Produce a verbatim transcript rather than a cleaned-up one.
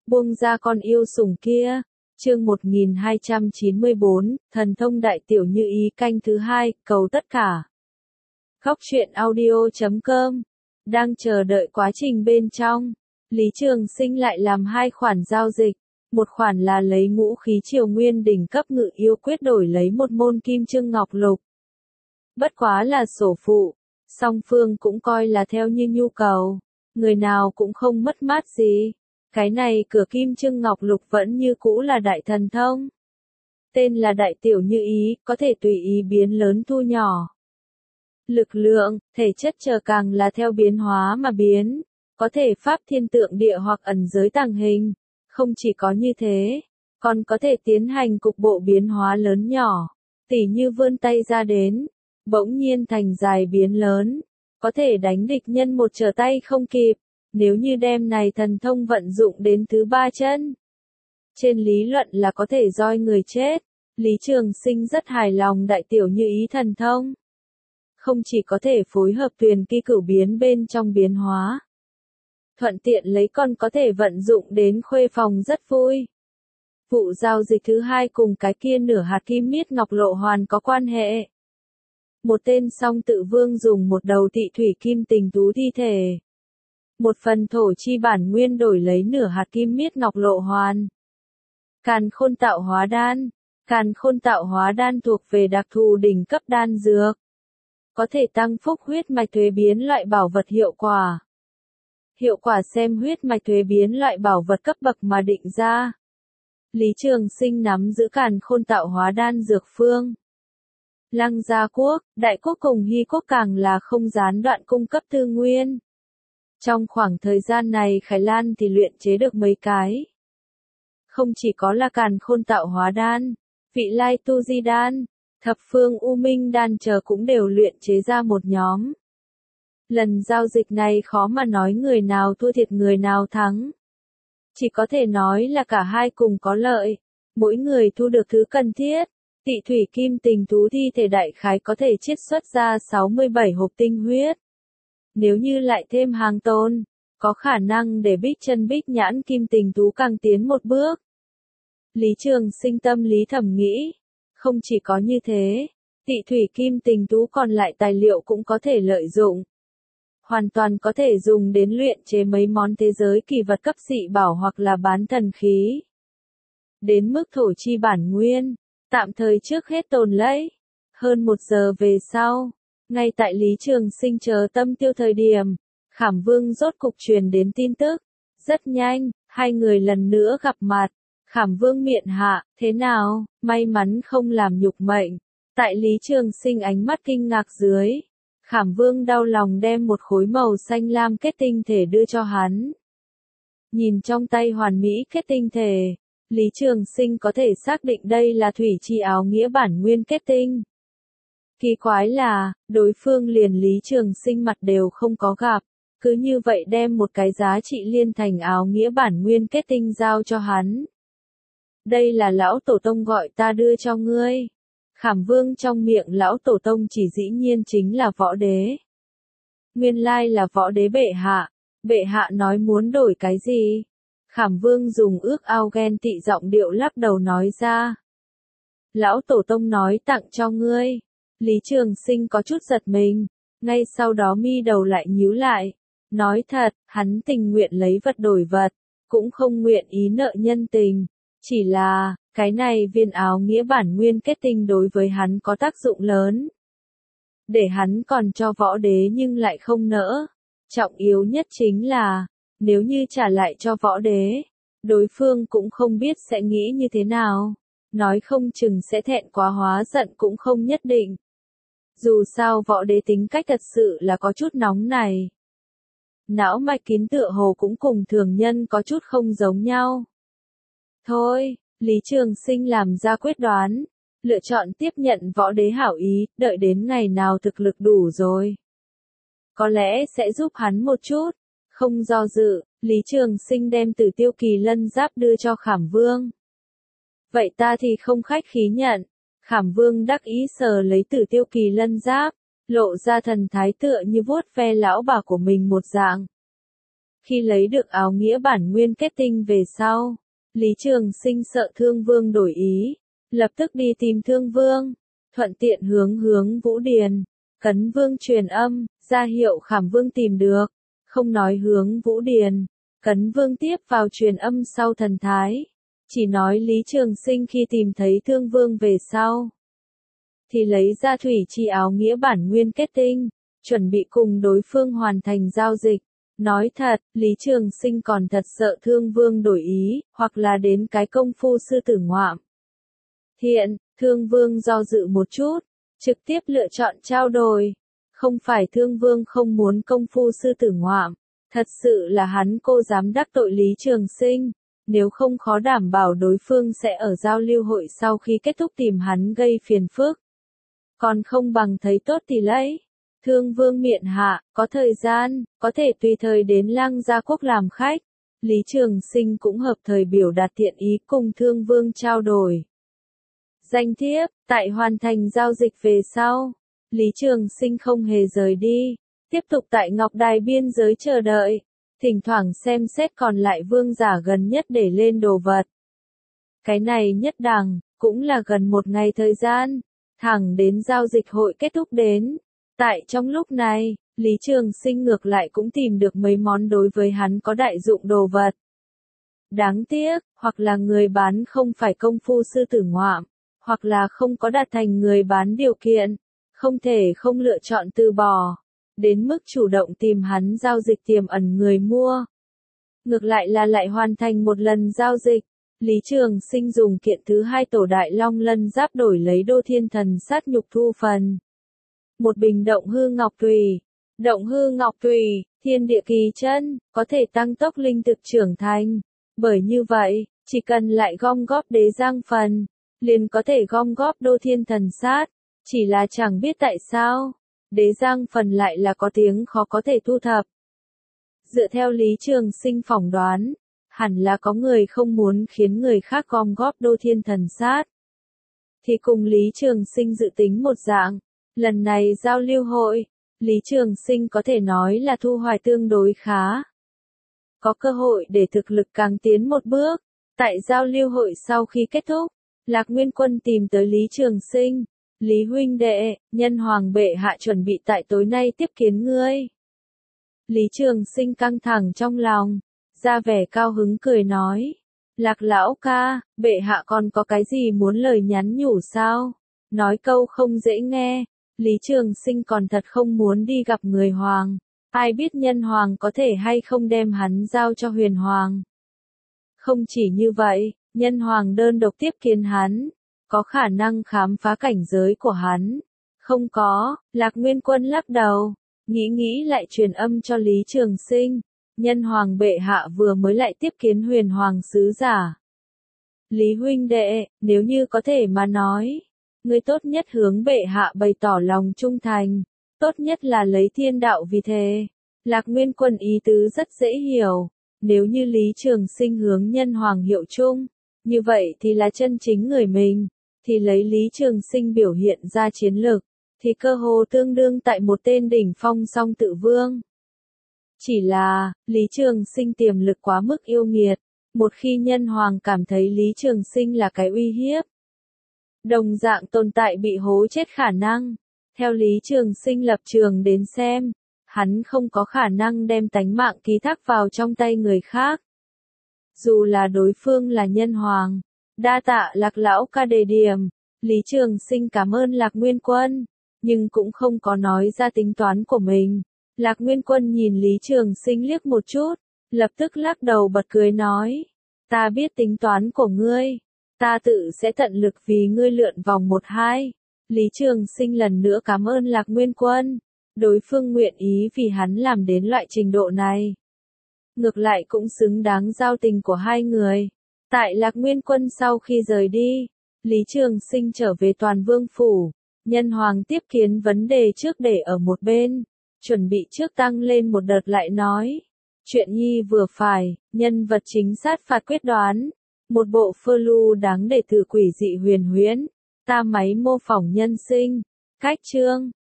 Buông ra con yêu sủng kia. Chương một nghìn hai trăm chín mươi bốn, thần thông đại tiểu như ý canh thứ hai, cầu tất cả. Góc truyện audio chấm com. Đang chờ đợi quá trình bên trong. Lý Trường Sinh lại làm hai khoản giao dịch. Một khoản là lấy ngũ khí triều nguyên đỉnh cấp ngự yêu quyết đổi lấy một môn kim chương ngọc lục. Bất quá là sổ phụ. Song phương cũng coi là theo như nhu cầu. Người nào cũng không mất mát gì. Cái này cửa kim chương ngọc lục vẫn như cũ là đại thần thông. Tên là đại tiểu như ý, có thể tùy ý biến lớn thu nhỏ. Lực lượng, thể chất chờ càng là theo biến hóa mà biến. Có thể pháp thiên tượng địa hoặc ẩn giới tàng hình. Không chỉ có như thế, còn có thể tiến hành cục bộ biến hóa lớn nhỏ. Tỉ như vươn tay ra đến, bỗng nhiên thành dài biến lớn. Có thể đánh địch nhân một trở tay không kịp. Nếu như đem này thần thông vận dụng đến thứ ba chân. Trên lý luận là có thể roi người chết. Lý Trường Sinh rất hài lòng đại tiểu như ý thần thông. Không chỉ có thể phối hợp tuyền kỳ cửu biến bên trong biến hóa. Thuận tiện lấy con có thể vận dụng đến khuê phòng rất vui. Vụ giao dịch thứ hai cùng cái kia nửa hạt kim miết ngọc lộ hoàn có quan hệ. Một tên song tự vương dùng một đầu tị thủy kim tình tú thi thể. Một phần thổ chi bản nguyên đổi lấy nửa hạt kim miết ngọc lộ hoàn. Càn khôn tạo hóa đan. Càn khôn tạo hóa đan thuộc về đặc thù đỉnh cấp đan dược. Có thể tăng phúc huyết mạch thuế biến loại bảo vật hiệu quả. Hiệu quả xem huyết mạch thuế biến loại bảo vật cấp bậc mà định ra. Lý Trường Sinh nắm giữ càn khôn tạo hóa đan dược phương. Lăng Gia Quốc, Đại Quốc cùng Hy Quốc càng là không gián đoạn cung cấp tư nguyên. Trong khoảng thời gian này Khải Lan thì luyện chế được mấy cái. Không chỉ có là càn khôn tạo hóa đan, vị lai tu di đan, thập phương u minh đan chờ cũng đều luyện chế ra một nhóm. Lần giao dịch này khó mà nói người nào thua thiệt người nào thắng. Chỉ có thể nói là cả hai cùng có lợi. Mỗi người thu được thứ cần thiết. Tị thủy kim tình tú thi thể đại khái có thể chiết xuất ra sáu mươi bảy hộp tinh huyết. Nếu như lại thêm hàng tôn, có khả năng để bích chân bích nhãn kim tình tú càng tiến một bước. Lý Trường Sinh tâm lý thầm nghĩ. Không chỉ có như thế, tị thủy kim tình tú còn lại tài liệu cũng có thể lợi dụng. Hoàn toàn có thể dùng đến luyện chế mấy món thế giới kỳ vật cấp dị bảo hoặc là bán thần khí. Đến mức thổ chi bản nguyên, tạm thời trước hết tồn lấy. Hơn một giờ về sau, ngay tại Lý Trường Sinh chờ tâm tiêu thời điểm, Khảm Vương rốt cục truyền đến tin tức. Rất nhanh, hai người lần nữa gặp mặt. Khảm Vương miện hạ, thế nào, may mắn không làm nhục mệnh. Tại Lý Trường Sinh ánh mắt kinh ngạc dưới. Khảm Vương đau lòng đem một khối màu xanh lam kết tinh thể đưa cho hắn. Nhìn trong tay hoàn mỹ kết tinh thể, Lý Trường Sinh có thể xác định đây là thủy chi áo nghĩa bản nguyên kết tinh. Kỳ quái là, đối phương liền Lý Trường Sinh mặt đều không có gặp, cứ như vậy đem một cái giá trị liên thành áo nghĩa bản nguyên kết tinh giao cho hắn. Đây là lão tổ tông gọi ta đưa cho ngươi. Khảm Vương trong miệng lão tổ tông chỉ dĩ nhiên chính là võ đế. Nguyên lai là võ đế bệ hạ. Bệ hạ nói muốn đổi cái gì? Khảm Vương dùng ước ao ghen tị giọng điệu lắc đầu nói ra. Lão tổ tông nói tặng cho ngươi. Lý Trường Sinh có chút giật mình. Ngay sau đó mi đầu lại nhíu lại. Nói thật, hắn tình nguyện lấy vật đổi vật. Cũng không nguyện ý nợ nhân tình. Chỉ là, cái này viên áo nghĩa bản nguyên kết tinh đối với hắn có tác dụng lớn. Để hắn còn cho võ đế nhưng lại không nỡ. Trọng yếu nhất chính là, nếu như trả lại cho võ đế, đối phương cũng không biết sẽ nghĩ như thế nào. Nói không chừng sẽ thẹn quá hóa giận cũng không nhất định. Dù sao võ đế tính cách thật sự là có chút nóng này. Não mạch kín tựa hồ cũng cùng thường nhân có chút không giống nhau. Thôi, Lý Trường Sinh làm ra quyết đoán, lựa chọn tiếp nhận võ đế hảo ý, đợi đến ngày nào thực lực đủ rồi. Có lẽ sẽ giúp hắn một chút, không do dự, Lý Trường Sinh đem Tử Tiêu Kỳ Lân giáp đưa cho Khảm Vương. Vậy ta thì không khách khí nhận, Khảm Vương đắc ý sờ lấy Tử Tiêu Kỳ Lân giáp, lộ ra thần thái tựa như vuốt ve lão bà của mình một dạng. Khi lấy được áo nghĩa bản nguyên kết tinh về sau, Lý Trường Sinh sợ Thương Vương đổi ý, lập tức đi tìm Thương Vương, thuận tiện hướng hướng Vũ Điền, Cấn Vương truyền âm, ra hiệu Khảm Vương tìm được, không nói hướng Vũ Điền, Cấn Vương tiếp vào truyền âm sau thần thái, chỉ nói Lý Trường Sinh khi tìm thấy Thương Vương về sau, thì lấy ra thủy chi áo nghĩa bản nguyên kết tinh, chuẩn bị cùng đối phương hoàn thành giao dịch. Nói thật, Lý Trường Sinh còn thật sợ Thương Vương đổi ý, hoặc là đến cái công phu sư tử ngoạm. Thiện, Thương Vương do dự một chút, trực tiếp lựa chọn trao đổi. Không phải Thương Vương không muốn công phu sư tử ngoạm, thật sự là hắn cô dám đắc tội Lý Trường Sinh, nếu không khó đảm bảo đối phương sẽ ở giao lưu hội sau khi kết thúc tìm hắn gây phiền phức. Còn không bằng thấy tốt thì lấy. Thương Vương miện hạ, có thời gian, có thể tùy thời đến Lăng Gia Quốc làm khách. Lý Trường Sinh cũng hợp thời biểu đạt thiện ý cùng Thương Vương trao đổi. Danh thiếp, tại hoàn thành giao dịch về sau, Lý Trường Sinh không hề rời đi, tiếp tục tại Ngọc Đài biên giới chờ đợi, thỉnh thoảng xem xét còn lại vương giả gần nhất để lên đồ vật. Cái này nhất đẳng, cũng là gần một ngày thời gian, thẳng đến giao dịch hội kết thúc đến. Tại trong lúc này, Lý Trường Sinh ngược lại cũng tìm được mấy món đối với hắn có đại dụng đồ vật. Đáng tiếc, hoặc là người bán không phải công phu sư tử ngoạm, hoặc là không có đạt thành người bán điều kiện, không thể không lựa chọn từ bỏ, đến mức chủ động tìm hắn giao dịch tiềm ẩn người mua. Ngược lại là lại hoàn thành một lần giao dịch, Lý Trường Sinh dùng kiện thứ hai tổ đại long lân giáp đổi lấy đô thiên thần sát nhục thu phần. Một bình động hư ngọc tùy, động hư ngọc tùy, thiên địa kỳ chân, có thể tăng tốc linh thực trưởng thành. Bởi như vậy, chỉ cần lại gom góp đế giang phần, liền có thể gom góp đô thiên thần sát. Chỉ là chẳng biết tại sao, đế giang phần lại là có tiếng khó có thể thu thập. Dựa theo Lý Trường Sinh phỏng đoán, hẳn là có người không muốn khiến người khác gom góp đô thiên thần sát. Thì cùng Lý Trường Sinh dự tính một dạng. Lần này giao lưu hội, Lý Trường Sinh có thể nói là thu hoạch tương đối khá. Có cơ hội để thực lực càng tiến một bước. Tại giao lưu hội sau khi kết thúc, Lạc Nguyên Quân tìm tới Lý Trường Sinh. Lý huynh đệ, nhân hoàng bệ hạ chuẩn bị tại tối nay tiếp kiến ngươi. Lý Trường Sinh căng thẳng trong lòng, ra vẻ cao hứng cười nói. Lạc lão ca, bệ hạ còn có cái gì muốn lời nhắn nhủ sao? Nói câu không dễ nghe. Lý Trường Sinh còn thật không muốn đi gặp người hoàng, ai biết nhân hoàng có thể hay không đem hắn giao cho huyền hoàng. Không chỉ như vậy, nhân hoàng đơn độc tiếp kiến hắn, có khả năng khám phá cảnh giới của hắn. Không có, Lạc Nguyên Quân lắc đầu, nghĩ nghĩ lại truyền âm cho Lý Trường Sinh, nhân hoàng bệ hạ vừa mới lại tiếp kiến huyền hoàng sứ giả. Lý huynh đệ, nếu như có thể mà nói, ngươi tốt nhất hướng bệ hạ bày tỏ lòng trung thành, tốt nhất là lấy thiên đạo vì thề. Lạc Nguyên Quân ý tứ rất dễ hiểu, nếu như Lý Trường Sinh hướng nhân hoàng hiệu chung, như vậy thì là chân chính người mình, thì lấy Lý Trường Sinh biểu hiện ra chiến lực, thì cơ hồ tương đương tại một tên đỉnh phong song tự vương. Chỉ là, Lý Trường Sinh tiềm lực quá mức yêu nghiệt, một khi nhân hoàng cảm thấy Lý Trường Sinh là cái uy hiếp, đồng dạng tồn tại bị hố chết khả năng. Theo Lý Trường Sinh lập trường đến xem, hắn không có khả năng đem tánh mạng ký thác vào trong tay người khác. Dù là đối phương là nhân hoàng, đa tạ Lạc lão ca đề điểm, Lý Trường Sinh cảm ơn Lạc Nguyên Quân, nhưng cũng không có nói ra tính toán của mình. Lạc Nguyên Quân nhìn Lý Trường Sinh liếc một chút, lập tức lắc đầu bật cười nói, ta biết tính toán của ngươi, ta tự sẽ tận lực vì ngươi lượn vòng một hai. Lý Trường Sinh lần nữa cảm ơn Lạc Nguyên Quân, đối phương nguyện ý vì hắn làm đến loại trình độ này. Ngược lại cũng xứng đáng giao tình của hai người. Tại Lạc Nguyên Quân sau khi rời đi, Lý Trường Sinh trở về Toàn Vương Phủ, nhân hoàng tiếp kiến vấn đề trước để ở một bên, chuẩn bị trước tăng lên một đợt lại nói. Chuyện nhi vừa phải, nhân vật chính sát phạt quyết đoán, một bộ phơ lưu đáng để tự quỷ dị huyền huyễn, ta máy mô phỏng nhân sinh, cách chương.